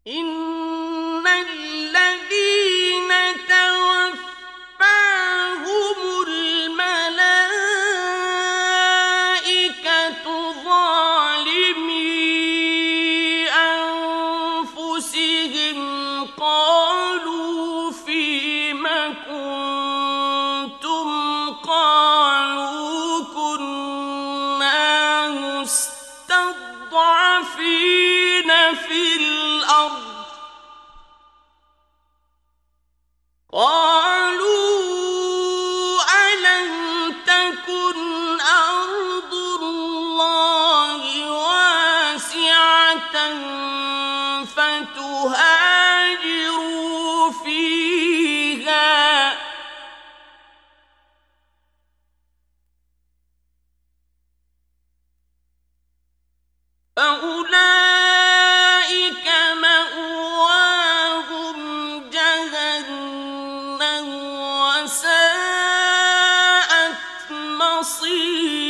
إن الذين توفاهم الملائكة ظالمي أنفسهم قالوا فيم كنتم قالوا كنا مستضعفين في الأرض قالوا ألم تكن أرض الله واسعة فتهاجروا فيها فأولئك مأواهم جهنم وساءت مصيرا